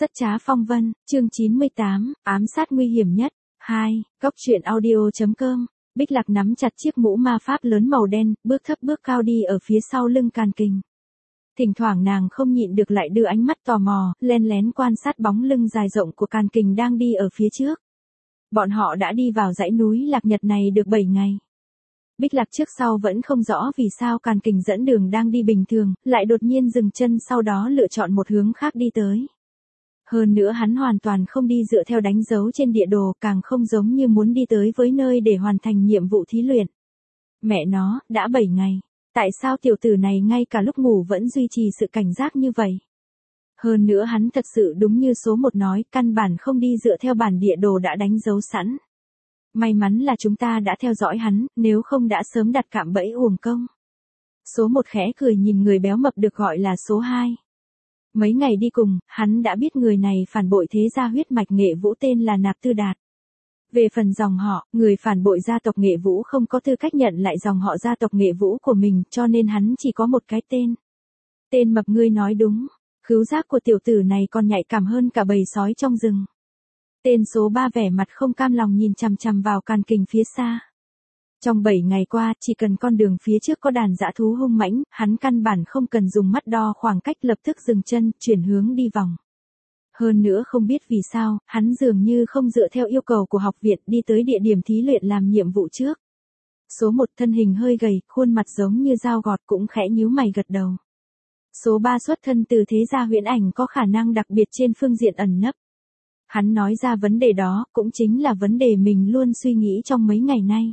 Rất trá phong vân, chương 98, ám sát nguy hiểm nhất. 2. Góc truyện audio.com. Bích Lạc nắm chặt chiếc mũ ma pháp lớn màu đen, bước thấp bước cao đi ở phía sau lưng Càn Kình. Thỉnh thoảng nàng không nhịn được lại đưa ánh mắt tò mò, len lén quan sát bóng lưng dài rộng của Càn Kình đang đi ở phía trước. Bọn họ đã đi vào dãy núi Lạc Nhật này được 7 ngày. Bích Lạc trước sau vẫn không rõ vì sao Càn Kình dẫn đường đang đi bình thường, lại đột nhiên dừng chân sau đó lựa chọn một hướng khác đi tới. Hơn nữa hắn hoàn toàn không đi dựa theo đánh dấu trên địa đồ, càng không giống như muốn đi tới với nơi để hoàn thành nhiệm vụ thí luyện. Mẹ nó, đã 7 ngày. Tại sao tiểu tử này ngay cả lúc ngủ vẫn duy trì sự cảnh giác như vậy? Hơn nữa hắn thật sự đúng như số 1 nói, căn bản không đi dựa theo bản địa đồ đã đánh dấu sẵn. May mắn là chúng ta đã theo dõi hắn, nếu không đã sớm đặt cạm bẫy uổng công. Số 1 khẽ cười nhìn người béo mập được gọi là số 2. Mấy ngày đi cùng, hắn đã biết người này phản bội thế gia huyết mạch Nghệ Vũ tên là Nạp Tư Đạt. Về phần dòng họ, người phản bội gia tộc Nghệ Vũ không có tư cách nhận lại dòng họ gia tộc Nghệ Vũ của mình, cho nên hắn chỉ có một cái tên. Tên mập, ngươi nói đúng. Khứu giác của tiểu tử này còn nhạy cảm hơn cả bầy sói trong rừng. Tên số 3 vẻ mặt không cam lòng nhìn chằm chằm vào Càn Kình phía xa. Trong 7 ngày qua, chỉ cần con đường phía trước có đàn dã thú hung mãnh, hắn căn bản không cần dùng mắt đo khoảng cách, lập tức dừng chân, chuyển hướng đi vòng. Hơn nữa không biết vì sao, hắn dường như không dựa theo yêu cầu của học viện đi tới địa điểm thí luyện làm nhiệm vụ trước. Số 1 thân hình hơi gầy, khuôn mặt giống như dao gọt cũng khẽ nhíu mày gật đầu. Số 3 xuất thân từ thế gia huyễn ảnh, có khả năng đặc biệt trên phương diện ẩn nấp. Hắn nói ra vấn đề đó, cũng chính là vấn đề mình luôn suy nghĩ trong mấy ngày nay.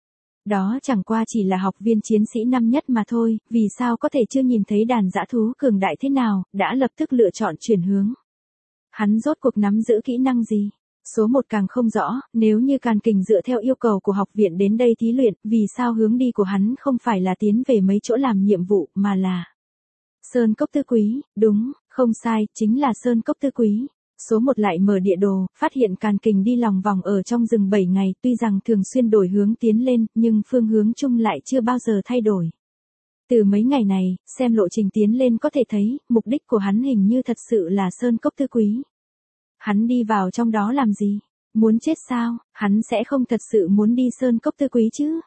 Đó chẳng qua chỉ là học viên chiến sĩ năm nhất mà thôi, vì sao có thể chưa nhìn thấy đàn dã thú cường đại thế nào, đã lập tức lựa chọn chuyển hướng. Hắn rốt cuộc nắm giữ kỹ năng gì? Số 1 càng không rõ, nếu như Càn Kình dựa theo yêu cầu của học viện đến đây thí luyện, vì sao hướng đi của hắn không phải là tiến về mấy chỗ làm nhiệm vụ, mà là Sơn Cốc Tư Quý, đúng, không sai, chính là Sơn Cốc Tư Quý. Số 1 lại mở địa đồ, phát hiện Càn Kình đi lòng vòng ở trong rừng 7 ngày, tuy rằng thường xuyên đổi hướng tiến lên, nhưng phương hướng chung lại chưa bao giờ thay đổi. Từ mấy ngày này, xem lộ trình tiến lên có thể thấy, mục đích của hắn hình như thật sự là Sơn Cốc Tư Quý. Hắn đi vào trong đó làm gì? Muốn chết sao? Hắn sẽ không thật sự muốn đi Sơn Cốc Tư Quý chứ?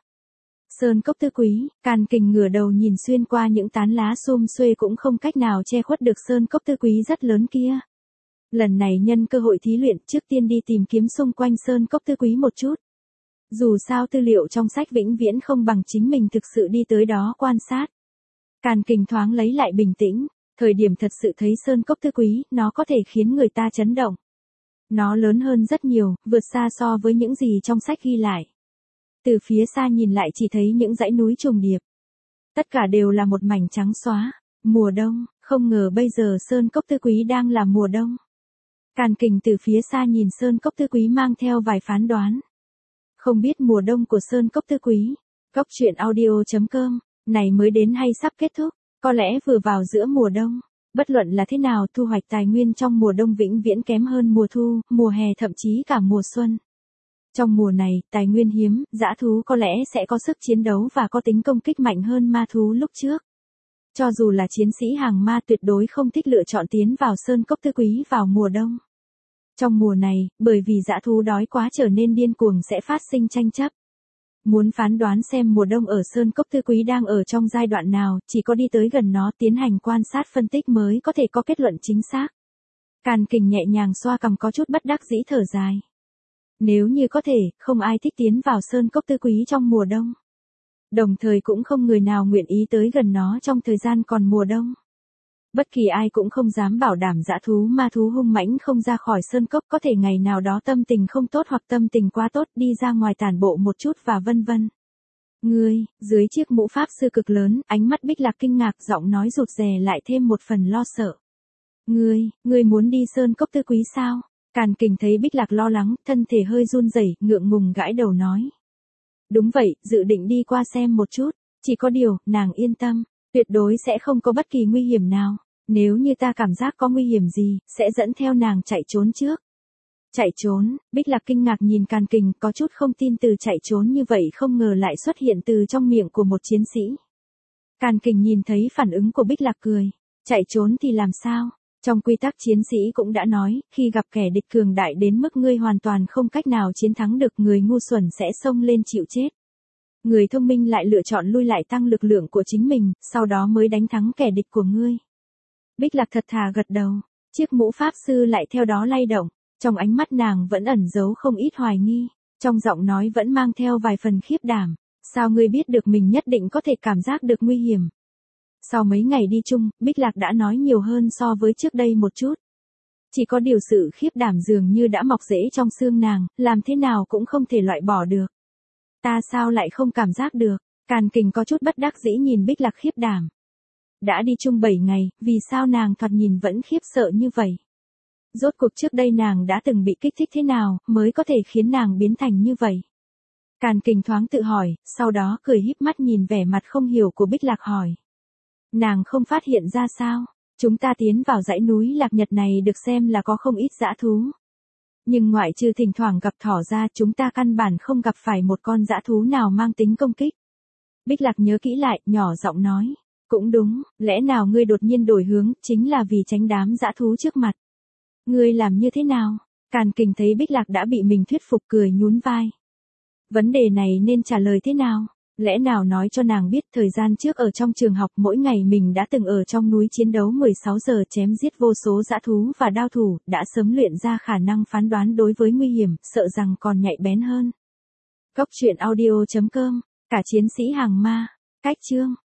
Sơn Cốc Tư Quý, Càn Kình ngửa đầu nhìn xuyên qua những tán lá xum xuê cũng không cách nào che khuất được Sơn Cốc Tư Quý rất lớn kia. Lần này nhân cơ hội thí luyện, trước tiên đi tìm kiếm xung quanh Sơn Cốc Tư Quý một chút. Dù sao tư liệu trong sách vĩnh viễn không bằng chính mình thực sự đi tới đó quan sát. Càn Kình thoáng lấy lại bình tĩnh, thời điểm thật sự thấy Sơn Cốc Tư Quý, nó có thể khiến người ta chấn động. Nó lớn hơn rất nhiều, vượt xa so với những gì trong sách ghi lại. Từ phía xa nhìn lại chỉ thấy những dãy núi trùng điệp. Tất cả đều là một mảnh trắng xóa. Mùa đông, không ngờ bây giờ Sơn Cốc Tư Quý đang là mùa đông. Càn Kình từ phía xa nhìn Sơn Cốc Tư Quý mang theo vài phán đoán. Không biết mùa đông của Sơn Cốc Tư Quý, góc truyện audio.com, này mới đến hay sắp kết thúc, có lẽ vừa vào giữa mùa đông. Bất luận là thế nào, thu hoạch tài nguyên trong mùa đông vĩnh viễn kém hơn mùa thu, mùa hè thậm chí cả mùa xuân. Trong mùa này, tài nguyên hiếm, dã thú có lẽ sẽ có sức chiến đấu và có tính công kích mạnh hơn ma thú lúc trước. Cho dù là chiến sĩ hàng ma tuyệt đối không thích lựa chọn tiến vào Sơn Cốc Tư Quý vào mùa đông. Trong mùa này, bởi vì dã thú đói quá trở nên điên cuồng sẽ phát sinh tranh chấp. Muốn phán đoán xem mùa đông ở Sơn Cốc Tư Quý đang ở trong giai đoạn nào, chỉ có đi tới gần nó tiến hành quan sát phân tích mới có thể có kết luận chính xác. Càn Kình nhẹ nhàng xoa cằm có chút bất đắc dĩ thở dài. Nếu như có thể, không ai thích tiến vào Sơn Cốc Tư Quý trong mùa đông. Đồng thời cũng không người nào nguyện ý tới gần nó trong thời gian còn mùa đông. Bất kỳ ai cũng không dám bảo đảm dã thú ma thú hung mãnh không ra khỏi sơn cốc, có thể ngày nào đó tâm tình không tốt hoặc tâm tình quá tốt đi ra ngoài tản bộ một chút và vân vân. Ngươi, dưới chiếc mũ pháp sư cực lớn, ánh mắt Bích Lạc kinh ngạc, giọng nói rụt rè lại thêm một phần lo sợ. Ngươi muốn đi Sơn Cốc Tư Quý sao? Càn Kình thấy Bích Lạc lo lắng, thân thể hơi run rẩy, ngượng ngùng gãi đầu nói. Đúng vậy, dự định đi qua xem một chút, chỉ có điều, nàng yên tâm, tuyệt đối sẽ không có bất kỳ nguy hiểm nào. Nếu như ta cảm giác có nguy hiểm gì, sẽ dẫn theo nàng chạy trốn trước. Chạy trốn, Bích Lạc kinh ngạc nhìn Càn Kình, có chút không tin từ chạy trốn như vậy không ngờ lại xuất hiện từ trong miệng của một chiến sĩ. Càn Kình nhìn thấy phản ứng của Bích Lạc cười. Chạy trốn thì làm sao? Trong quy tắc chiến sĩ cũng đã nói, khi gặp kẻ địch cường đại đến mức ngươi hoàn toàn không cách nào chiến thắng được, người ngu xuẩn sẽ xông lên chịu chết. Người thông minh lại lựa chọn lui lại tăng lực lượng của chính mình, sau đó mới đánh thắng kẻ địch của ngươi. Bích Lạc thật thà gật đầu, chiếc mũ pháp sư lại theo đó lay động, trong ánh mắt nàng vẫn ẩn giấu không ít hoài nghi, trong giọng nói vẫn mang theo vài phần khiếp đảm. Sao ngươi biết được mình nhất định có thể cảm giác được nguy hiểm? Sau mấy ngày đi chung, Bích Lạc đã nói nhiều hơn so với trước đây một chút. Chỉ có điều sự khiếp đảm dường như đã mọc rễ trong xương nàng, làm thế nào cũng không thể loại bỏ được. Ta sao lại không cảm giác được? Càn Kình có chút bất đắc dĩ nhìn Bích Lạc khiếp đảm. Đã đi chung 7 ngày, vì sao nàng thoạt nhìn vẫn khiếp sợ như vậy? Rốt cuộc trước đây nàng đã từng bị kích thích thế nào, mới có thể khiến nàng biến thành như vậy? Càn Kình thoáng tự hỏi, sau đó cười híp mắt nhìn vẻ mặt không hiểu của Bích Lạc hỏi. Nàng không phát hiện ra sao? Chúng ta tiến vào dãy núi Lạc Nhật này được xem là có không ít dã thú. Nhưng ngoại trừ thỉnh thoảng gặp thỏ ra, chúng ta căn bản không gặp phải một con dã thú nào mang tính công kích. Bích Lạc nhớ kỹ lại, nhỏ giọng nói. Cũng đúng, lẽ nào ngươi đột nhiên đổi hướng, chính là vì tránh đám dã thú trước mặt. Ngươi làm như thế nào? Càn Kình thấy Bích Lạc đã bị mình thuyết phục, cười nhún vai. Vấn đề này nên trả lời thế nào? Lẽ nào nói cho nàng biết thời gian trước ở trong trường học mỗi ngày mình đã từng ở trong núi chiến đấu 16 giờ chém giết vô số dã thú và đao thủ, đã sớm luyện ra khả năng phán đoán đối với nguy hiểm, sợ rằng còn nhạy bén hơn. Cốc truyện audio.com, cả chiến sĩ hàng ma, cách chương.